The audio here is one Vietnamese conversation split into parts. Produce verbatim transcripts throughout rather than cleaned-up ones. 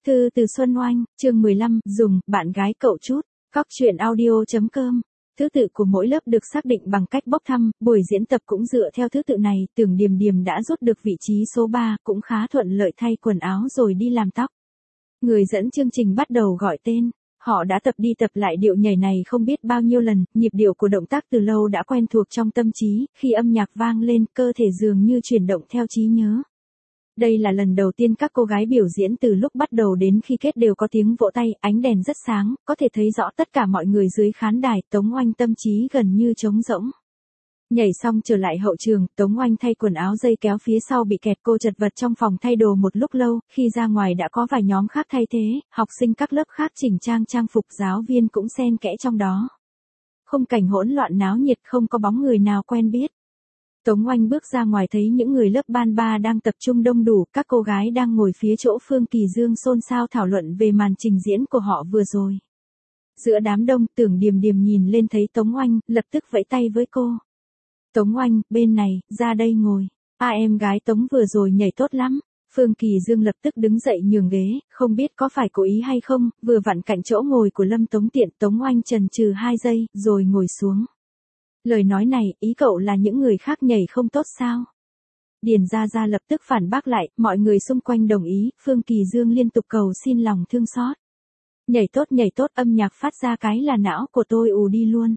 Thư từ Xuân Oanh, chương mười lăm, dùng, bạn gái cậu chút. Góc truyện audio.com. Thứ tự của mỗi lớp được xác định bằng cách bốc thăm, buổi diễn tập cũng dựa theo thứ tự này. Tưởng Điềm Điềm đã rút được vị trí số ba, cũng khá thuận lợi thay quần áo rồi đi làm tóc. Người dẫn chương trình bắt đầu gọi tên. Họ đã tập đi tập lại điệu nhảy này không biết bao nhiêu lần, nhịp điệu của động tác từ lâu đã quen thuộc trong tâm trí, khi âm nhạc vang lên, cơ thể dường như chuyển động theo trí nhớ. Đây là lần đầu tiên các cô gái biểu diễn, từ lúc bắt đầu đến khi kết đều có tiếng vỗ tay, ánh đèn rất sáng, có thể thấy rõ tất cả mọi người dưới khán đài. Tống Oanh tâm trí gần như trống rỗng. Nhảy xong trở lại hậu trường, Tống Oanh thay quần áo dây kéo phía sau bị kẹt, cô chật vật trong phòng thay đồ một lúc lâu, khi ra ngoài đã có vài nhóm khác thay thế, học sinh các lớp khác chỉnh trang trang phục, giáo viên cũng xen kẽ trong đó. Khung cảnh hỗn loạn náo nhiệt, không có bóng người nào quen biết. Tống Oanh bước ra ngoài thấy những người lớp ban ba đang tập trung đông đủ, các cô gái đang ngồi phía chỗ Phương Kỳ Dương xôn xao thảo luận về màn trình diễn của họ vừa rồi. Giữa đám đông, Tưởng Điềm Điềm nhìn lên thấy Tống Oanh, lập tức vẫy tay với cô. Tống Oanh, bên này, ra đây ngồi. À, em gái Tống vừa rồi nhảy tốt lắm. Phương Kỳ Dương lập tức đứng dậy nhường ghế, không biết có phải cố ý hay không, vừa vặn cạnh chỗ ngồi của Lâm Tống Tiện. Tống Oanh chần chừ hai giây, rồi ngồi xuống. Lời nói này, ý cậu là những người khác nhảy không tốt sao? Điền Gia Gia lập tức phản bác lại, mọi người xung quanh đồng ý, Phương Kỳ Dương liên tục cầu xin lòng thương xót. Nhảy tốt nhảy tốt, âm nhạc phát ra cái là não của tôi ù đi luôn.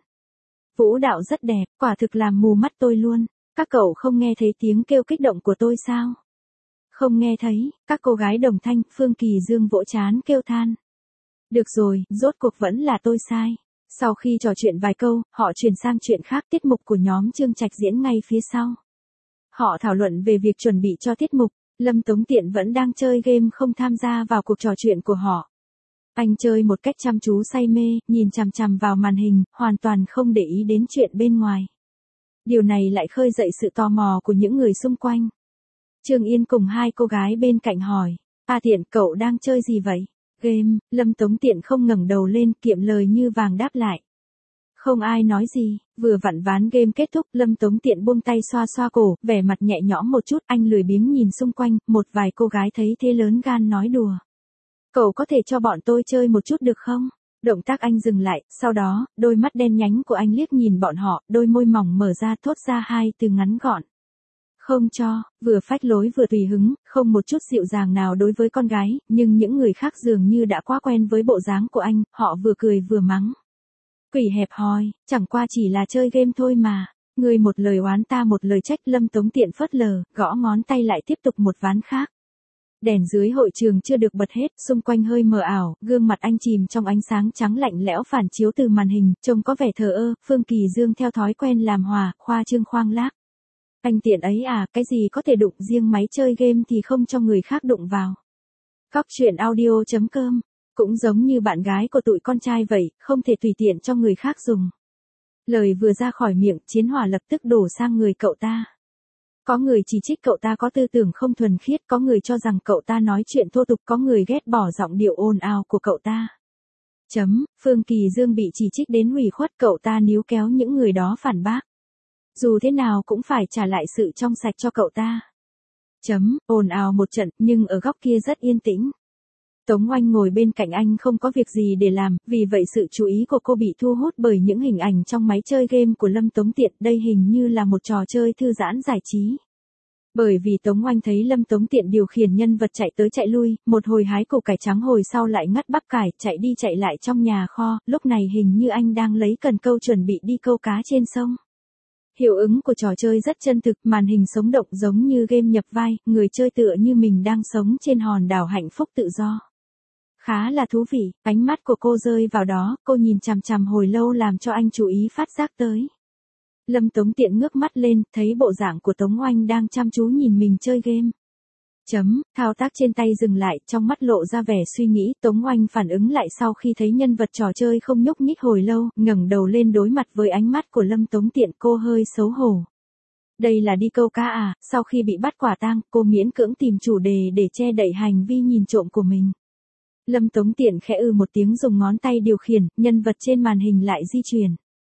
Vũ đạo rất đẹp, quả thực làm mù mắt tôi luôn. Các cậu không nghe thấy tiếng kêu kích động của tôi sao? Không nghe thấy, các cô gái đồng thanh. Phương Kỳ Dương vỗ trán kêu than. Được rồi, rốt cuộc vẫn là tôi sai. Sau khi trò chuyện vài câu, họ chuyển sang chuyện khác. Tiết mục của nhóm Trương Trạch diễn ngay phía sau. Họ thảo luận về việc chuẩn bị cho tiết mục. Lâm Tống Tiện vẫn đang chơi game không tham gia vào cuộc trò chuyện của họ. Anh chơi một cách chăm chú say mê, nhìn chằm chằm vào màn hình, hoàn toàn không để ý đến chuyện bên ngoài. Điều này lại khơi dậy sự tò mò của những người xung quanh. Trương Yên cùng hai cô gái bên cạnh hỏi, A Tiện, cậu đang chơi gì vậy? Game. Lâm Tống Tiện không ngẩng đầu lên, kiệm lời như vàng đáp lại. Không ai nói gì, vừa vặn ván game kết thúc, Lâm Tống Tiện buông tay xoa xoa cổ, vẻ mặt nhẹ nhõm một chút. Anh lười biếng nhìn xung quanh, một vài cô gái thấy thế lớn gan nói đùa. Cậu có thể cho bọn tôi chơi một chút được không? Động tác anh dừng lại, sau đó, đôi mắt đen nhánh của anh liếc nhìn bọn họ, đôi môi mỏng mở ra thốt ra hai từ ngắn gọn. Không cho, vừa phách lối vừa tùy hứng, không một chút dịu dàng nào đối với con gái, nhưng những người khác dường như đã quá quen với bộ dáng của anh, họ vừa cười vừa mắng. Quỷ hẹp hòi, chẳng qua chỉ là chơi game thôi mà. Người một lời oán ta một lời trách. Lâm Tống Tiện phớt lờ, gõ ngón tay lại tiếp tục một ván khác. Đèn dưới hội trường chưa được bật hết, xung quanh hơi mờ ảo, gương mặt anh chìm trong ánh sáng trắng lạnh lẽo phản chiếu từ màn hình, trông có vẻ thờ ơ. Phương Kỳ Dương theo thói quen làm hòa, khoa trương khoang lác. Anh Tiện ấy à, cái gì có thể đụng, riêng máy chơi game thì không cho người khác đụng vào. Góc truyện audio.com. Cũng giống như bạn gái của tụi con trai vậy, không thể tùy tiện cho người khác dùng. Lời vừa ra khỏi miệng, chiến hỏa lập tức đổ sang người cậu ta. Có người chỉ trích cậu ta có tư tưởng không thuần khiết, có người cho rằng cậu ta nói chuyện thô tục, có người ghét bỏ giọng điệu ồn ào của cậu ta. Chấm, Phương Kỳ Dương bị chỉ trích đến hủy khuất, cậu ta níu kéo những người đó phản bác. Dù thế nào cũng phải trả lại sự trong sạch cho cậu ta. Chấm, ồn ào một trận, nhưng ở góc kia rất yên tĩnh. Tống Oanh ngồi bên cạnh anh không có việc gì để làm, vì vậy sự chú ý của cô bị thu hút bởi những hình ảnh trong máy chơi game của Lâm Tống Tiện. Đây hình như là một trò chơi thư giãn giải trí. Bởi vì Tống Oanh thấy Lâm Tống Tiện điều khiển nhân vật chạy tới chạy lui, một hồi hái củ cải trắng, hồi sau lại ngắt bắp cải, chạy đi chạy lại trong nhà kho, lúc này hình như anh đang lấy cần câu chuẩn bị đi câu cá trên sông. Hiệu ứng của trò chơi rất chân thực, màn hình sống động giống như game nhập vai, người chơi tựa như mình đang sống trên hòn đảo hạnh phúc tự do. Khá là thú vị, ánh mắt của cô rơi vào đó, cô nhìn chằm chằm hồi lâu làm cho anh chú ý phát giác tới. Lâm Tống Tiện ngước mắt lên, thấy bộ dạng của Tống Oanh đang chăm chú nhìn mình chơi game. Chấm, thao tác trên tay dừng lại, trong mắt lộ ra vẻ suy nghĩ. Tống Oanh phản ứng lại sau khi thấy nhân vật trò chơi không nhúc nhích hồi lâu, ngẩng đầu lên đối mặt với ánh mắt của Lâm Tống Tiện, cô hơi xấu hổ. Đây là đi câu cá à? Sau khi bị bắt quả tang, cô miễn cưỡng tìm chủ đề để che đậy hành vi nhìn trộm của mình. Lâm Tống Tiện khẽ ư một tiếng, dùng ngón tay điều khiển, nhân vật trên màn hình lại di chuyển.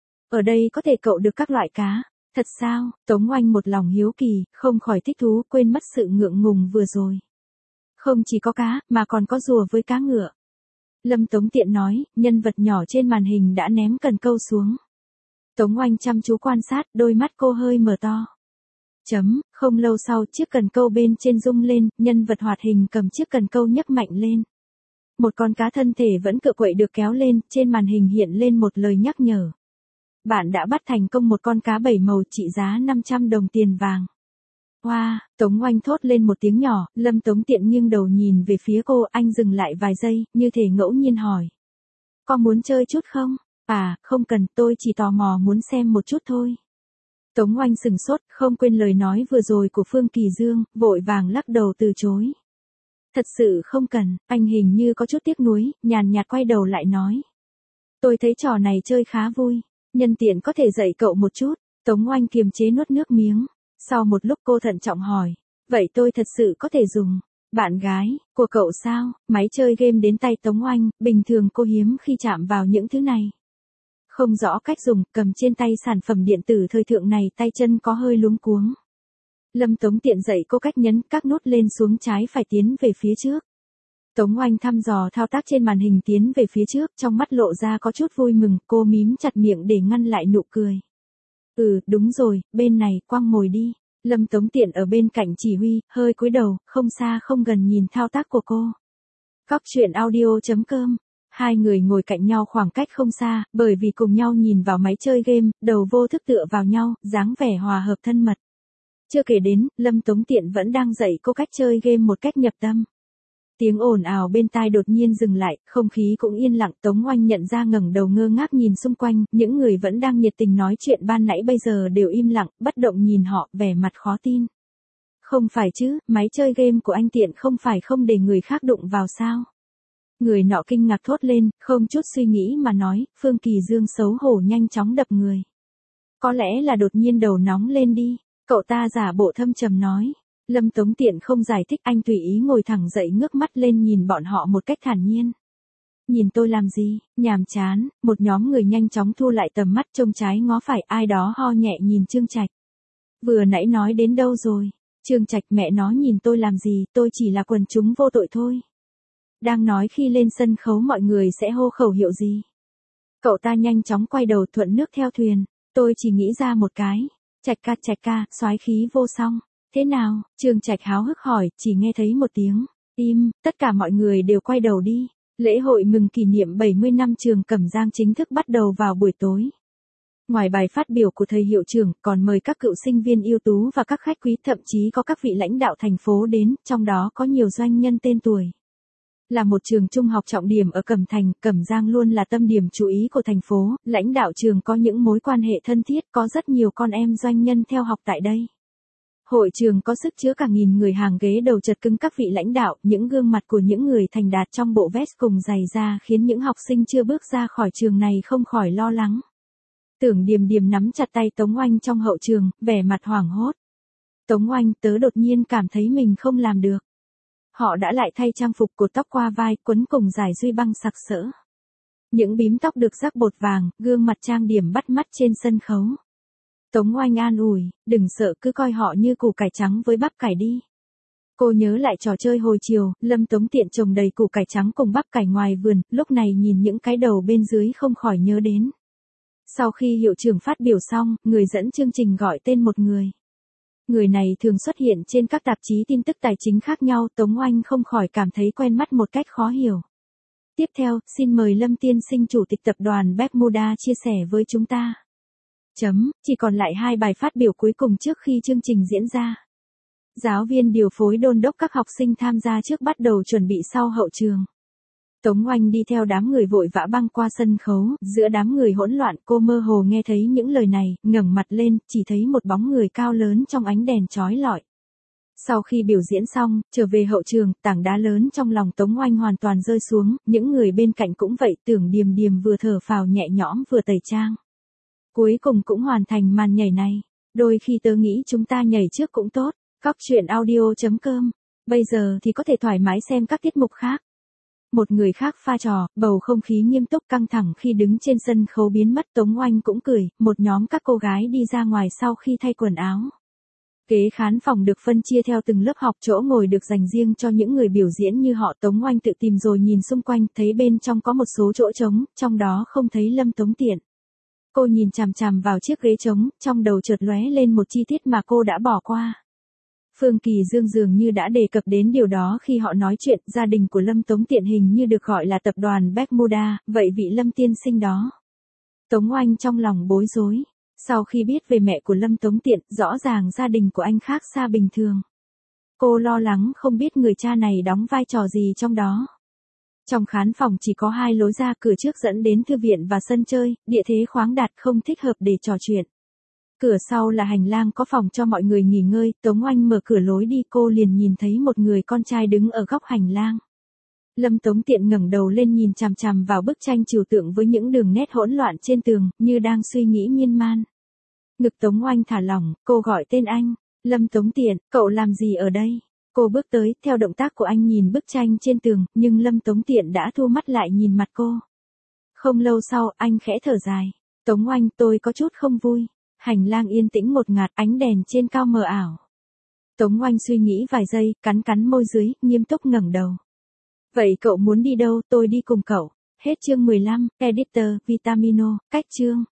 Ở đây có thể cậu được các loại cá. Thật sao? Tống Oanh một lòng hiếu kỳ, không khỏi thích thú, quên mất sự ngượng ngùng vừa rồi. Không chỉ có cá, mà còn có rùa với cá ngựa. Lâm Tống Tiện nói, nhân vật nhỏ trên màn hình đã ném cần câu xuống. Tống Oanh chăm chú quan sát, đôi mắt cô hơi mở to. Chấm, không lâu sau chiếc cần câu bên trên rung lên, nhân vật hoạt hình cầm chiếc cần câu nhấc mạnh lên. Một con cá thân thể vẫn cựa quậy được kéo lên, trên màn hình hiện lên một lời nhắc nhở. Bạn đã bắt thành công một con cá bảy màu trị giá năm trăm đồng tiền vàng. Wow, Tống Oanh thốt lên một tiếng nhỏ, Lâm Tống Tiện nghiêng đầu nhìn về phía cô, anh dừng lại vài giây, như thể ngẫu nhiên hỏi. Có muốn chơi chút không? À, không cần, tôi chỉ tò mò muốn xem một chút thôi. Tống Oanh sừng sốt, không quên lời nói vừa rồi của Phương Kỳ Dương, vội vàng lắc đầu từ chối. Thật sự không cần, anh hình như có chút tiếc nuối, nhàn nhạt quay đầu lại nói. Tôi thấy trò này chơi khá vui, nhân tiện có thể dạy cậu một chút. Tống Oanh kiềm chế nuốt nước miếng. Sau một lúc cô thận trọng hỏi, vậy tôi thật sự có thể dùng? Bạn gái của cậu sao? Máy chơi game đến tay Tống Oanh, bình thường cô hiếm khi chạm vào những thứ này. Không rõ cách dùng, cầm trên tay sản phẩm điện tử thời thượng này tay chân có hơi luống cuống. Lâm Tống Tiện dạy cô cách nhấn các nút lên xuống trái phải tiến về phía trước. Tống Oanh thăm dò thao tác trên màn hình tiến về phía trước, trong mắt lộ ra có chút vui mừng, cô mím chặt miệng để ngăn lại nụ cười. Ừ, đúng rồi, bên này, quăng mồi đi. Lâm Tống Tiện ở bên cạnh chỉ huy, hơi cúi đầu, không xa không gần nhìn thao tác của cô. Cóc truyện audio chấm com. Hai người ngồi cạnh nhau khoảng cách không xa, bởi vì cùng nhau nhìn vào máy chơi game, đầu vô thức tựa vào nhau, dáng vẻ hòa hợp thân mật. Chưa kể đến, Lâm Tống Tiện vẫn đang dạy cô cách chơi game một cách nhập tâm. Tiếng ồn ào bên tai đột nhiên dừng lại, không khí cũng yên lặng, Tống Oanh nhận ra ngẩng đầu ngơ ngác nhìn xung quanh, những người vẫn đang nhiệt tình nói chuyện ban nãy bây giờ đều im lặng, bất động nhìn họ, vẻ mặt khó tin. Không phải chứ, máy chơi game của anh Tiện không phải không để người khác đụng vào sao? Người nọ kinh ngạc thốt lên, không chút suy nghĩ mà nói, Phương Kỳ Dương xấu hổ nhanh chóng đập người. Có lẽ là đột nhiên đầu nóng lên đi, cậu ta giả bộ thâm trầm nói. Lâm Tống Tiện không giải thích, anh tùy ý ngồi thẳng dậy ngước mắt lên nhìn bọn họ một cách thản nhiên. Nhìn tôi làm gì, nhàm chán, một nhóm người nhanh chóng thu lại tầm mắt trông trái ngó phải, ai đó ho nhẹ nhìn Trương Trạch. Vừa nãy nói đến đâu rồi? Trương Trạch, mẹ nó nhìn tôi làm gì, tôi chỉ là quần chúng vô tội thôi. Đang nói khi lên sân khấu mọi người sẽ hô khẩu hiệu gì? Cậu ta nhanh chóng quay đầu thuận nước theo thuyền, tôi chỉ nghĩ ra một cái. Trạch ca, Trạch ca, soái khí vô song. Thế nào? Trương Trạch háo hức hỏi, chỉ nghe thấy một tiếng im, tất cả mọi người đều quay đầu đi. Lễ hội mừng kỷ niệm bảy mươi năm trường Cẩm Giang chính thức bắt đầu vào buổi tối. Ngoài bài phát biểu của thầy hiệu trưởng, còn mời các cựu sinh viên ưu tú và các khách quý, thậm chí có các vị lãnh đạo thành phố đến, trong đó có nhiều doanh nhân tên tuổi. Là một trường trung học trọng điểm ở Cẩm Thành, Cẩm Giang luôn là tâm điểm chú ý của thành phố, lãnh đạo trường có những mối quan hệ thân thiết, có rất nhiều con em doanh nhân theo học tại đây. Hội trường có sức chứa cả nghìn người, hàng ghế đầu chật cứng các vị lãnh đạo, những gương mặt của những người thành đạt trong bộ vest cùng giày da khiến những học sinh chưa bước ra khỏi trường này không khỏi lo lắng. Tưởng Điềm Điềm nắm chặt tay Tống Oanh trong hậu trường, vẻ mặt hoảng hốt. Tống Oanh, tớ đột nhiên cảm thấy mình không làm được. Họ đã lại thay trang phục cột tóc qua vai, quấn cùng giải duy băng sặc sỡ. Những bím tóc được rắc bột vàng, gương mặt trang điểm bắt mắt trên sân khấu. Tống Oanh an ủi, đừng sợ, cứ coi họ như củ cải trắng với bắp cải đi. Cô nhớ lại trò chơi hồi chiều, Lâm Tống Tiện trồng đầy củ cải trắng cùng bắp cải ngoài vườn, lúc này nhìn những cái đầu bên dưới không khỏi nhớ đến. Sau khi hiệu trưởng phát biểu xong, người dẫn chương trình gọi tên một người. Người này thường xuất hiện trên các tạp chí tin tức tài chính khác nhau, Tống Oanh không khỏi cảm thấy quen mắt một cách khó hiểu. Tiếp theo, xin mời Lâm tiên sinh chủ tịch tập đoàn Bermuda chia sẻ với chúng ta. Chấm, chỉ còn lại hai bài phát biểu cuối cùng trước khi chương trình diễn ra. Giáo viên điều phối đôn đốc các học sinh tham gia trước bắt đầu chuẩn bị sau hậu trường. Tống Oanh đi theo đám người vội vã băng qua sân khấu, giữa đám người hỗn loạn cô mơ hồ nghe thấy những lời này, ngẩng mặt lên, chỉ thấy một bóng người cao lớn trong ánh đèn chói lọi. Sau khi biểu diễn xong, trở về hậu trường, tảng đá lớn trong lòng Tống Oanh hoàn toàn rơi xuống, những người bên cạnh cũng vậy, Tưởng Điềm Điềm vừa thở phào nhẹ nhõm vừa tẩy trang. Cuối cùng cũng hoàn thành màn nhảy này. Đôi khi tớ nghĩ chúng ta nhảy trước cũng tốt. Cóc truyện audio chấm com. Bây giờ thì có thể thoải mái xem các tiết mục khác. Một người khác pha trò, bầu không khí nghiêm túc căng thẳng khi đứng trên sân khấu biến mất. Tống Oanh cũng cười, một nhóm các cô gái đi ra ngoài sau khi thay quần áo. Kế khán phòng được phân chia theo từng lớp học, chỗ ngồi được dành riêng cho những người biểu diễn như họ. Tống Oanh tự tìm rồi nhìn xung quanh, thấy bên trong có một số chỗ trống, trong đó không thấy Lâm Tống Tiện. Cô nhìn chằm chằm vào chiếc ghế trống, trong đầu chợt lóe lên một chi tiết mà cô đã bỏ qua. Phương Kỳ Dương dường như đã đề cập đến điều đó khi họ nói chuyện. Gia đình của Lâm Tống Tiện hình như được gọi là tập đoàn Bermuda, vậy vị Lâm tiên sinh đó. Tống Oanh trong lòng bối rối. Sau khi biết về mẹ của Lâm Tống Tiện, rõ ràng gia đình của anh khác xa bình thường. Cô lo lắng không biết người cha này đóng vai trò gì trong đó. Trong khán phòng chỉ có hai lối ra, cửa trước dẫn đến thư viện và sân chơi, địa thế khoáng đạt không thích hợp để trò chuyện. Cửa sau là hành lang có phòng cho mọi người nghỉ ngơi. Tống Oanh mở cửa lối đi, cô liền nhìn thấy một người con trai đứng ở góc hành lang. Lâm Tống Tiện ngẩng đầu lên nhìn chằm chằm vào bức tranh trừu tượng với những đường nét hỗn loạn trên tường, như đang suy nghĩ miên man. Ngực Tống Oanh thả lỏng, cô gọi tên anh. Lâm Tống Tiện, cậu làm gì ở đây? Cô bước tới, theo động tác của anh nhìn bức tranh trên tường, nhưng Lâm Tống Tiện đã thu mắt lại nhìn mặt cô. Không lâu sau, anh khẽ thở dài. Tống Oanh, tôi có chút không vui. Hành lang yên tĩnh một ngạt, ánh đèn trên cao mờ ảo. Tống Oanh suy nghĩ vài giây, cắn cắn môi dưới, nghiêm túc ngẩng đầu. Vậy cậu muốn đi đâu, tôi đi cùng cậu. Hết chương mười lăm, Editor, Vitamino, cách chương.